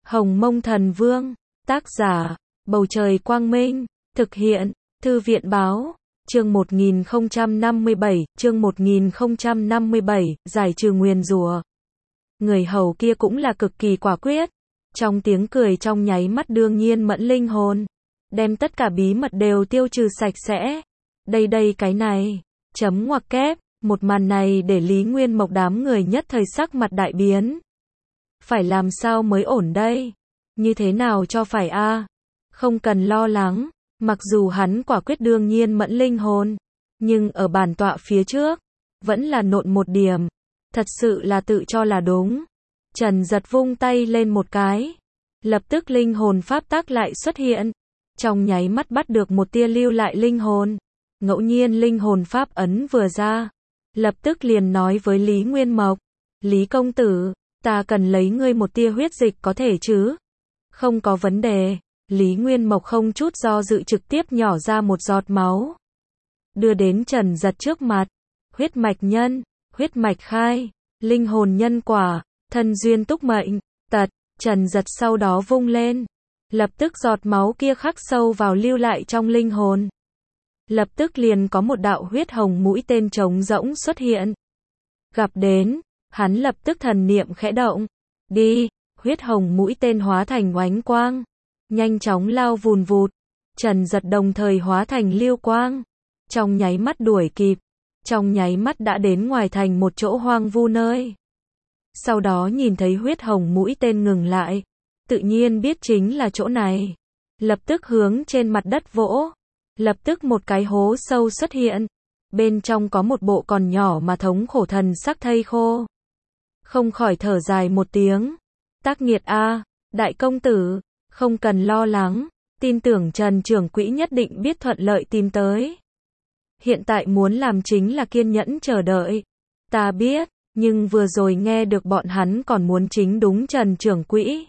Hồng Mông Thần Vương, tác giả, Bầu Trời Quang Minh, thực hiện, Thư viện Báo, chương 1057, giải trừ nguyền rủa. Người hầu kia cũng là cực kỳ quả quyết, trong tiếng cười trong nháy mắt đương nhiên mẫn linh hồn, đem tất cả bí mật đều tiêu trừ sạch sẽ. Đây cái này, chấm ngoặc kép, một màn này để Lý Nguyên Mộc đám người nhất thời sắc mặt đại biến. Phải làm sao mới ổn đây? Như thế nào cho phải a? Không cần lo lắng, mặc dù hắn quả quyết đương nhiên mẫn linh hồn, nhưng ở bản tọa phía trước, vẫn là nộn một điểm, thật sự là tự cho là đúng. Trần Giật vung tay lên một cái, lập tức linh hồn pháp tắc lại xuất hiện, trong nháy mắt bắt được một tia lưu lại linh hồn. Ngẫu nhiên linh hồn pháp ấn vừa ra, lập tức liền nói với Lý Nguyên Mộc, Lý công tử, ta cần lấy ngươi một tia huyết dịch có thể chứ? Không có vấn đề. Lý Nguyên Mộc không chút do dự trực tiếp nhỏ ra một giọt máu, đưa đến Trần Giật trước mặt. Huyết mạch nhân, huyết mạch khai, linh hồn nhân quả, thân duyên túc mệnh, tật. Trần Giật sau đó vung lên, lập tức giọt máu kia khắc sâu vào lưu lại trong linh hồn. Lập tức liền có một đạo huyết hồng mũi tên trống rỗng xuất hiện. Gặp đến, hắn lập tức thần niệm khẽ động. Đi, huyết hồng mũi tên hóa thành oánh quang, nhanh chóng lao vùn vụt. Trần Giật đồng thời hóa thành lưu quang, trong nháy mắt đuổi kịp, trong nháy mắt đã đến ngoài thành một chỗ hoang vu nơi. Sau đó nhìn thấy huyết hồng mũi tên ngừng lại, tự nhiên biết chính là chỗ này. Lập tức hướng trên mặt đất vỗ, lập tức một cái hố sâu xuất hiện, bên trong có một bộ còn nhỏ mà thống khổ thần sắc thây khô. Không khỏi thở dài một tiếng, tác nghiệt a, đại công tử, không cần lo lắng, tin tưởng Trần trưởng quỹ nhất định biết thuận lợi tìm tới. Hiện tại muốn làm chính là kiên nhẫn chờ đợi. Ta biết, nhưng vừa rồi nghe được bọn hắn còn muốn chính đúng Trần trưởng quỹ.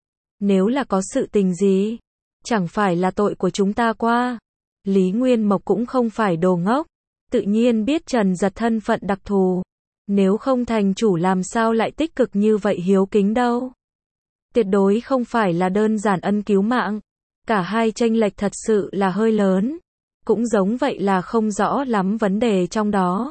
Nếu là có sự tình gì, chẳng phải là tội của chúng ta qua. Lý Nguyên Mộc cũng không phải đồ ngốc, tự nhiên biết Trần Giật thân phận đặc thù. Nếu không thành chủ làm sao lại tích cực như vậy hiếu kính đâu. Tuyệt đối không phải là đơn giản ân cứu mạng. Cả hai chênh lệch thật sự là hơi lớn. Cũng giống vậy là không rõ lắm vấn đề trong đó.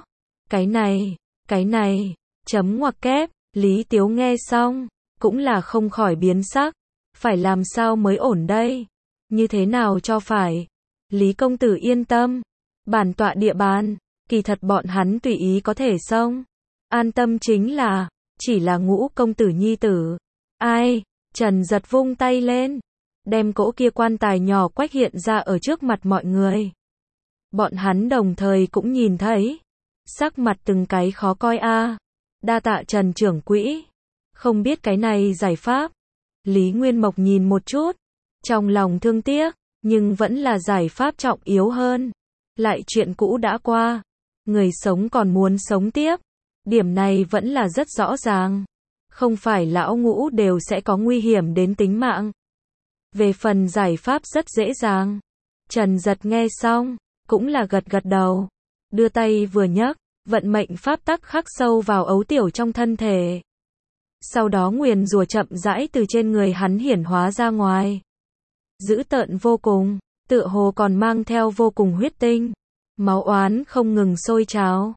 Cái này, chấm ngoặc kép, Lý Tiếu nghe xong, cũng là không khỏi biến sắc. Phải làm sao mới ổn đây? Như thế nào cho phải? Lý công tử yên tâm, bản tọa địa bàn, kỳ thật bọn hắn tùy ý có thể xông. An tâm chính là, chỉ là Ngũ công tử nhi tử. Ai? Trần Giật vung tay lên, đem cỗ kia quan tài nhỏ quách hiện ra ở trước mặt mọi người. Bọn hắn đồng thời cũng nhìn thấy, sắc mặt từng cái khó coi a. Đa tạ Trần trưởng quỹ, không biết cái này giải pháp. Lý Nguyên Mộc nhìn một chút, trong lòng thương tiếc, nhưng vẫn là giải pháp trọng yếu hơn. Lại chuyện cũ đã qua, người sống còn muốn sống tiếp, điểm này vẫn là rất rõ ràng. Không phải lão Ngũ đều sẽ có nguy hiểm đến tính mạng. Về phần giải pháp rất dễ dàng. Trần Giật nghe xong, cũng là gật đầu, đưa tay vừa nhấc, vận mệnh pháp tắc khắc sâu vào ấu tiểu trong thân thể. Sau đó nguyền rủa chậm rãi từ trên người hắn hiển hóa ra ngoài. Dữ tợn vô cùng, tựa hồ còn mang theo vô cùng huyết tinh. Máu oán không ngừng sôi trào.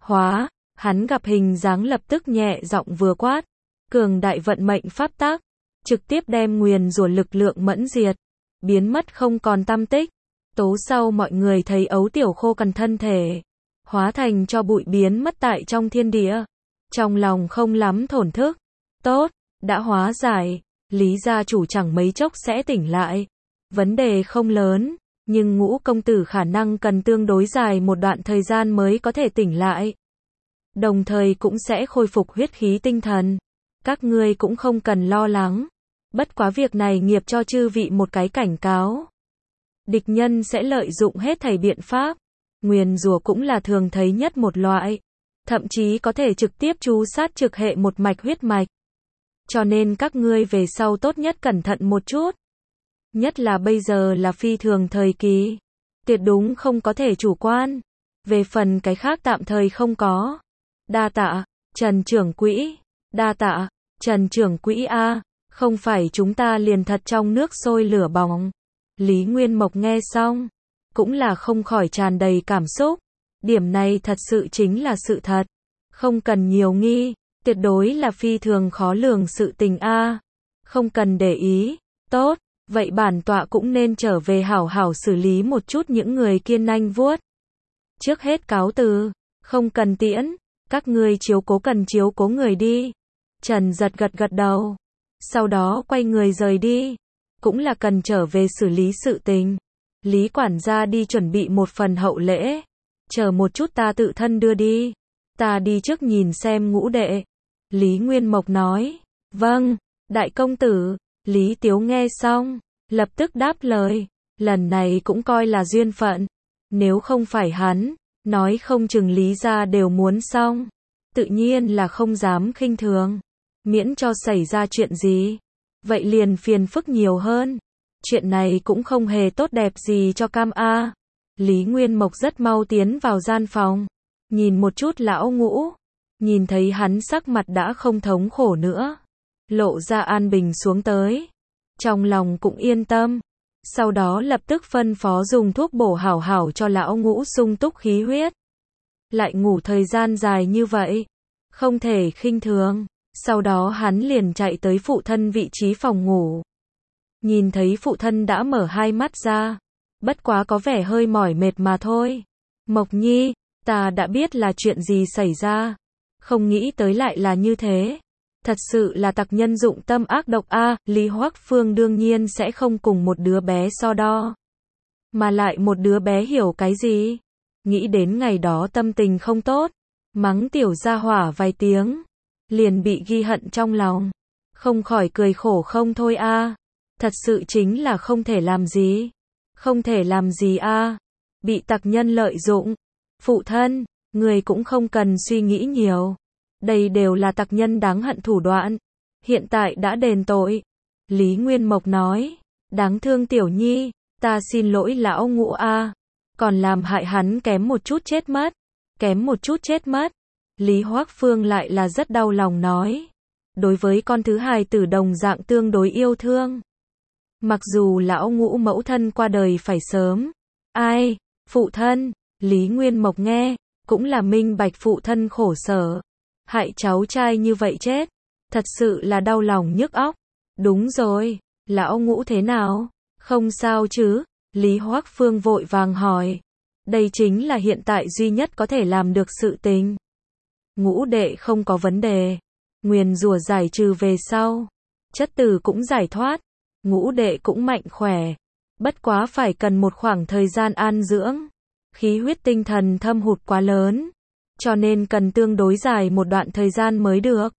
Hắn gặp hình dáng lập tức nhẹ giọng vừa quát. Cường đại vận mệnh pháp tắc, trực tiếp đem nguyền rủa lực lượng mẫn diệt, biến mất không còn tăm tích. Tố sau mọi người thấy ấu tiểu khô cằn thân thể, hóa thành cho bụi biến mất tại trong thiên địa. Trong lòng không lắm thổn thức. Tốt, đã hóa giải, Lý gia chủ chẳng mấy chốc sẽ tỉnh lại. Vấn đề không lớn, nhưng Ngũ công tử khả năng cần tương đối dài một đoạn thời gian mới có thể tỉnh lại. Đồng thời cũng sẽ khôi phục huyết khí tinh thần. Các ngươi cũng không cần lo lắng. Bất quá việc này nghiệp cho chư vị một cái cảnh cáo. Địch nhân sẽ lợi dụng hết thảy biện pháp. Nguyền rủa cũng là thường thấy nhất một loại. Thậm chí có thể trực tiếp tru sát trực hệ một mạch huyết mạch. Cho nên các ngươi về sau tốt nhất cẩn thận một chút. Nhất là bây giờ là phi thường thời kỳ. Tuyệt đúng không có thể chủ quan. Về phần cái khác tạm thời không có. Đa tạ, Trần trưởng quỹ. Đa tạ, Trần trưởng quỹ a. Không phải chúng ta liền thật trong nước sôi lửa bỏng. Lý Nguyên Mộc nghe xong, cũng là không khỏi tràn đầy cảm xúc. Điểm này thật sự chính là sự thật. Không cần nhiều nghi, tuyệt đối là phi thường khó lường sự tình a. Không cần để ý, tốt, vậy bản tọa cũng nên trở về hảo hảo xử lý một chút những người kia nanh vuốt. Trước hết cáo từ, không cần tiễn, các ngươi chiếu cố cần chiếu cố người đi. Trần Giật gật gật đầu, sau đó quay người rời đi, cũng là cần trở về xử lý sự tình. Lý quản gia đi chuẩn bị một phần hậu lễ, chờ một chút ta tự thân đưa đi, ta đi trước nhìn xem Ngũ đệ. Lý Nguyên Mộc nói, vâng, đại công tử. Lý Tiếu nghe xong, lập tức đáp lời, lần này cũng coi là duyên phận, nếu không phải hắn, nói không chừng Lý gia đều muốn xong, tự nhiên là không dám khinh thường, miễn cho xảy ra chuyện gì, vậy liền phiền phức nhiều hơn, chuyện này cũng không hề tốt đẹp gì cho Cam A. Lý Nguyên Mộc rất mau tiến vào gian phòng, nhìn một chút lão Ngũ, nhìn thấy hắn sắc mặt đã không thống khổ nữa, lộ ra an bình xuống tới, trong lòng cũng yên tâm, sau đó lập tức phân phó dùng thuốc bổ hảo hảo cho lão Ngũ sung túc khí huyết. Lại ngủ thời gian dài như vậy, không thể khinh thường, sau đó hắn liền chạy tới phụ thân vị trí phòng ngủ. Nhìn thấy phụ thân đã mở hai mắt ra, bất quá có vẻ hơi mỏi mệt mà thôi. Mộc Nhi, ta đã biết là chuyện gì xảy ra, không nghĩ tới lại là như thế. Thật sự là tặc nhân dụng tâm ác độc a. Lý Hoắc Phương đương nhiên sẽ không cùng một đứa bé so đo. Mà lại một đứa bé hiểu cái gì? Nghĩ đến ngày đó tâm tình không tốt, mắng tiểu gia hỏa vài tiếng, liền bị ghi hận trong lòng, không khỏi cười khổ không thôi a. Thật sự chính là không thể làm gì. Không thể làm gì a. Bị tặc nhân lợi dụng. Phụ thân, người cũng không cần suy nghĩ nhiều. Đây đều là tặc nhân đáng hận thủ đoạn. Hiện tại đã đền tội. Lý Nguyên Mộc nói, đáng thương tiểu nhi, ta xin lỗi lão Ngũ a. Còn làm hại hắn kém một chút chết mất. Kém một chút chết mất. Lý Hoắc Phương lại là rất đau lòng nói. Đối với con thứ hai tử đồng dạng tương đối yêu thương. Mặc dù lão Ngũ mẫu thân qua đời phải sớm. Ai, phụ thân, Lý Nguyên Mộc nghe, cũng là minh bạch phụ thân khổ sở. Hại cháu trai như vậy chết, thật sự là đau lòng nhức óc. Đúng rồi, lão Ngũ thế nào? Không sao chứ? Lý Hoắc Phương vội vàng hỏi. Đây chính là hiện tại duy nhất có thể làm được sự tình. Ngũ đệ không có vấn đề. Nguyền rủa giải trừ về sau, chất tử cũng giải thoát. Ngũ đệ cũng mạnh khỏe. Bất quá phải cần một khoảng thời gian an dưỡng. Khí huyết tinh thần thâm hụt quá lớn, cho nên cần tương đối dài một đoạn thời gian mới được.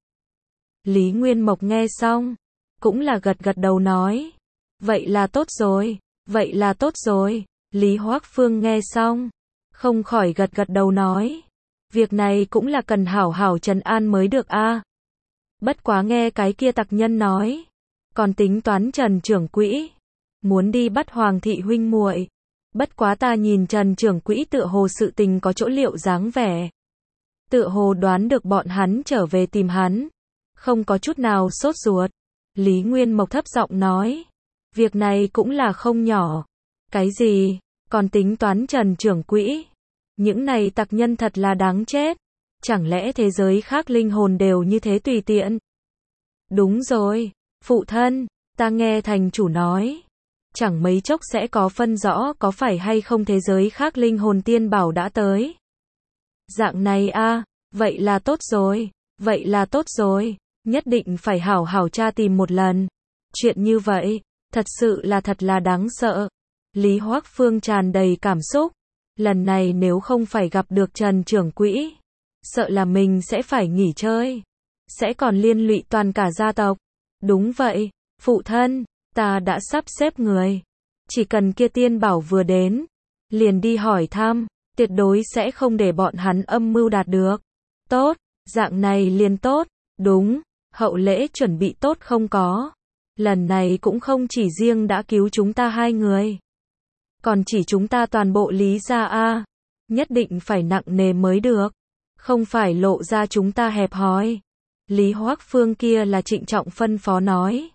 Lý Nguyên Mộc nghe xong, cũng là gật gật đầu nói. Vậy là tốt rồi, vậy là tốt rồi. Lý Hoắc Phương nghe xong, không khỏi gật gật đầu nói. Việc này cũng là cần hảo hảo trấn an mới được a. Bất quá nghe cái kia tặc nhân nói, còn tính toán Trần trưởng quỹ, muốn đi bắt Hoàng thị huynh muội. Bất quá ta nhìn Trần trưởng quỹ tựa hồ sự tình có chỗ liệu dáng vẻ. Tựa hồ đoán được bọn hắn trở về tìm hắn. Không có chút nào sốt ruột. Lý Nguyên Mộc thấp giọng nói. Việc này cũng là không nhỏ. Cái gì? Còn tính toán Trần trưởng quỹ? Những này tặc nhân thật là đáng chết. Chẳng lẽ thế giới khác linh hồn đều như thế tùy tiện? Đúng rồi, phụ thân, ta nghe thành chủ nói. Chẳng mấy chốc sẽ có phân rõ có phải hay không thế giới khác linh hồn tiên bảo đã tới. Dạng này a, vậy là tốt rồi, vậy là tốt rồi, nhất định phải hảo hảo tra tìm một lần. Chuyện như vậy, thật sự là thật là đáng sợ. Lý Hoắc Phương tràn đầy cảm xúc, lần này nếu không phải gặp được Trần trưởng quỹ, sợ là mình sẽ phải nghỉ chơi, sẽ còn liên lụy toàn cả gia tộc. Đúng vậy, phụ thân, ta đã sắp xếp người, chỉ cần kia tiên bảo vừa đến, liền đi hỏi thăm, tuyệt đối sẽ không để bọn hắn âm mưu đạt được. Tốt, dạng này liền tốt, đúng, hậu lễ chuẩn bị tốt không có. Lần này cũng không chỉ riêng đã cứu chúng ta hai người, còn chỉ chúng ta toàn bộ Lý gia a, nhất định phải nặng nề mới được, không phải lộ ra chúng ta hẹp hòi. Lý Hoắc Phương kia là trịnh trọng phân phó nói.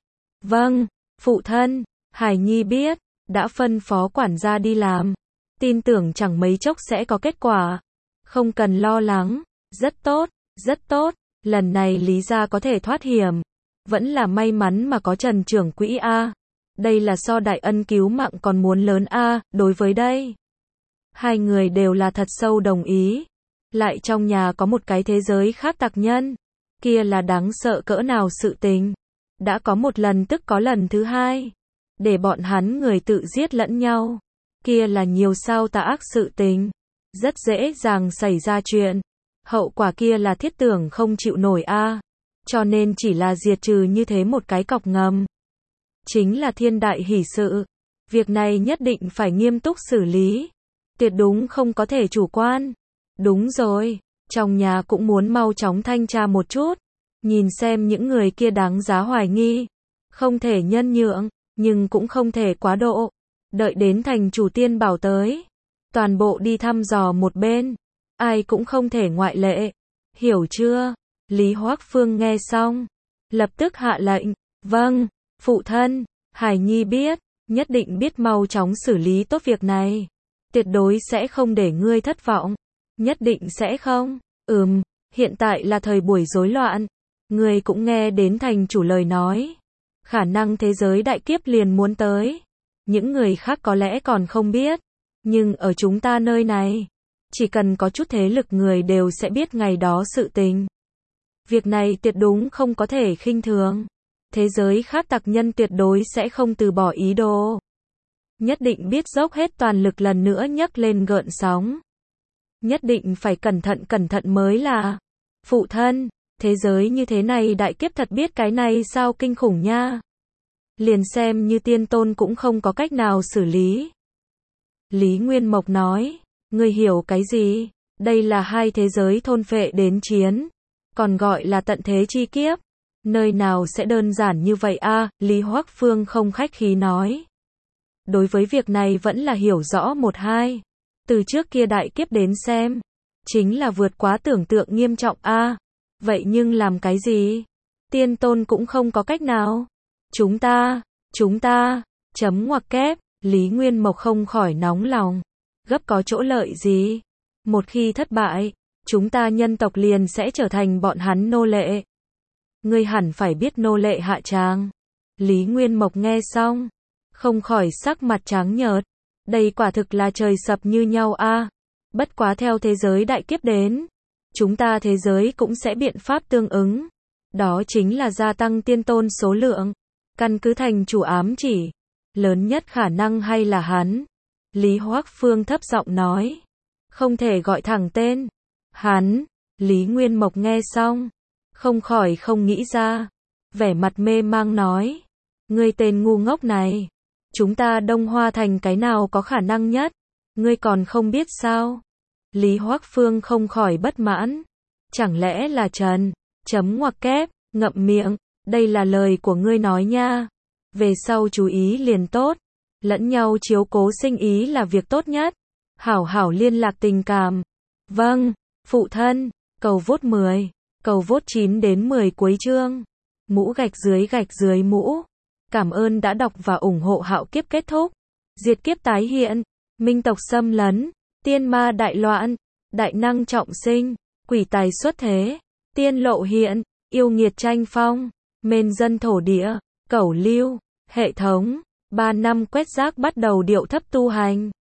Vâng, phụ thân, Hải Nhi biết, đã phân phó quản gia đi làm. Tin tưởng chẳng mấy chốc sẽ có kết quả. Không cần lo lắng, rất tốt, rất tốt, lần này Lý gia có thể thoát hiểm. Vẫn là may mắn mà có Trần trưởng quỹ a. Đây là so đại ân cứu mạng còn muốn lớn a, đối với đây. Hai người đều là thật sâu đồng ý. Lại trong nhà có một cái thế giới khác tặc nhân. Kia là đáng sợ cỡ nào sự tình. Đã có một lần tức có lần thứ hai. Để bọn hắn người tự giết lẫn nhau. Kia là nhiều sao tà ác sự tình. Rất dễ dàng xảy ra chuyện. Hậu quả kia là thiết tưởng không chịu nổi a. Cho nên chỉ là diệt trừ như thế một cái cọc ngầm. Chính là thiên đại hỷ sự. Việc này nhất định phải nghiêm túc xử lý. Tuyệt đúng không có thể chủ quan. Đúng rồi, trong nhà cũng muốn mau chóng thanh tra một chút. Nhìn xem những người kia đáng giá hoài nghi. Không thể nhân nhượng, nhưng cũng không thể quá độ. Đợi đến thành chủ tiên bảo tới. Toàn bộ đi thăm dò một bên. Ai cũng không thể ngoại lệ. Hiểu chưa? Lý Hoắc Phương nghe xong. Lập tức hạ lệnh. Vâng, phụ thân, Hải Nhi biết. Nhất định biết mau chóng xử lý tốt việc này. Tuyệt đối sẽ không để ngươi thất vọng. Nhất định sẽ không. Hiện tại là thời buổi rối loạn. Ngươi cũng nghe đến thành chủ lời nói. Khả năng thế giới đại kiếp liền muốn tới. Những người khác có lẽ còn không biết. Nhưng ở chúng ta nơi này, chỉ cần có chút thế lực người đều sẽ biết ngày đó sự tình. Việc này tuyệt đúng không có thể khinh thường. Thế giới khác tặc nhân tuyệt đối sẽ không từ bỏ ý đồ. Nhất định biết dốc hết toàn lực lần nữa nhấc lên gợn sóng. Nhất định phải cẩn thận mới là. Phụ thân, thế giới như thế này đại kiếp thật biết cái này sao kinh khủng nha. Liền xem như tiên tôn cũng không có cách nào xử lý. Lý Nguyên Mộc nói, ngươi hiểu cái gì? Đây là hai thế giới thôn phệ đến chiến. Còn gọi là tận thế chi kiếp. Nơi nào sẽ đơn giản như vậy a? Lý Hoắc Phương không khách khí nói. Đối với việc này vẫn là hiểu rõ một hai. Từ trước kia đại kiếp đến xem. Chính là vượt quá tưởng tượng nghiêm trọng a. Vậy nhưng làm cái gì? Tiên tôn cũng không có cách nào. Chúng ta, chấm ngoặc kép, Lý Nguyên Mộc không khỏi nóng lòng. Gấp có chỗ lợi gì? Một khi thất bại, chúng ta nhân tộc liền sẽ trở thành bọn hắn nô lệ. Ngươi hẳn phải biết nô lệ hạ tràng. Lý Nguyên Mộc nghe xong, không khỏi sắc mặt trắng nhợt. Đây quả thực là trời sập như nhau a. Bất quá theo thế giới đại kiếp đến, chúng ta thế giới cũng sẽ biện pháp tương ứng. Đó chính là gia tăng tiên tôn số lượng. Căn cứ thành chủ ám chỉ, lớn nhất khả năng hay là hắn. Lý Hoắc Phương thấp giọng nói. Không thể gọi thẳng tên. Hắn, Lý Nguyên Mộc nghe xong, không khỏi không nghĩ ra. Vẻ mặt mê mang nói. Ngươi tên ngu ngốc này. Chúng ta Đông Hoa Thành cái nào có khả năng nhất? Ngươi còn không biết sao? Lý Hoắc Phương không khỏi bất mãn. Chẳng lẽ là Trần? Chấm ngoặc kép, ngậm miệng. Đây là lời của ngươi nói nha. Về sau chú ý liền tốt. Lẫn nhau chiếu cố sinh ý là việc tốt nhất. Hảo hảo liên lạc tình cảm. Vâng, phụ thân. Cầu vốt 10. Cầu vốt 9 đến 10 cuối chương. Mũ gạch dưới mũ. Cảm ơn đã đọc và ủng hộ Hạo Kiếp kết thúc. Diệt kiếp tái hiện. Minh tộc xâm lấn. Tiên ma đại loạn. Đại năng trọng sinh. Quỷ tài xuất thế. Tiên lộ hiện. Yêu nghiệt tranh phong. Mên dân thổ địa. Cẩu lưu. Hệ thống. 3 năm quét rác bắt đầu điệu thấp tu hành.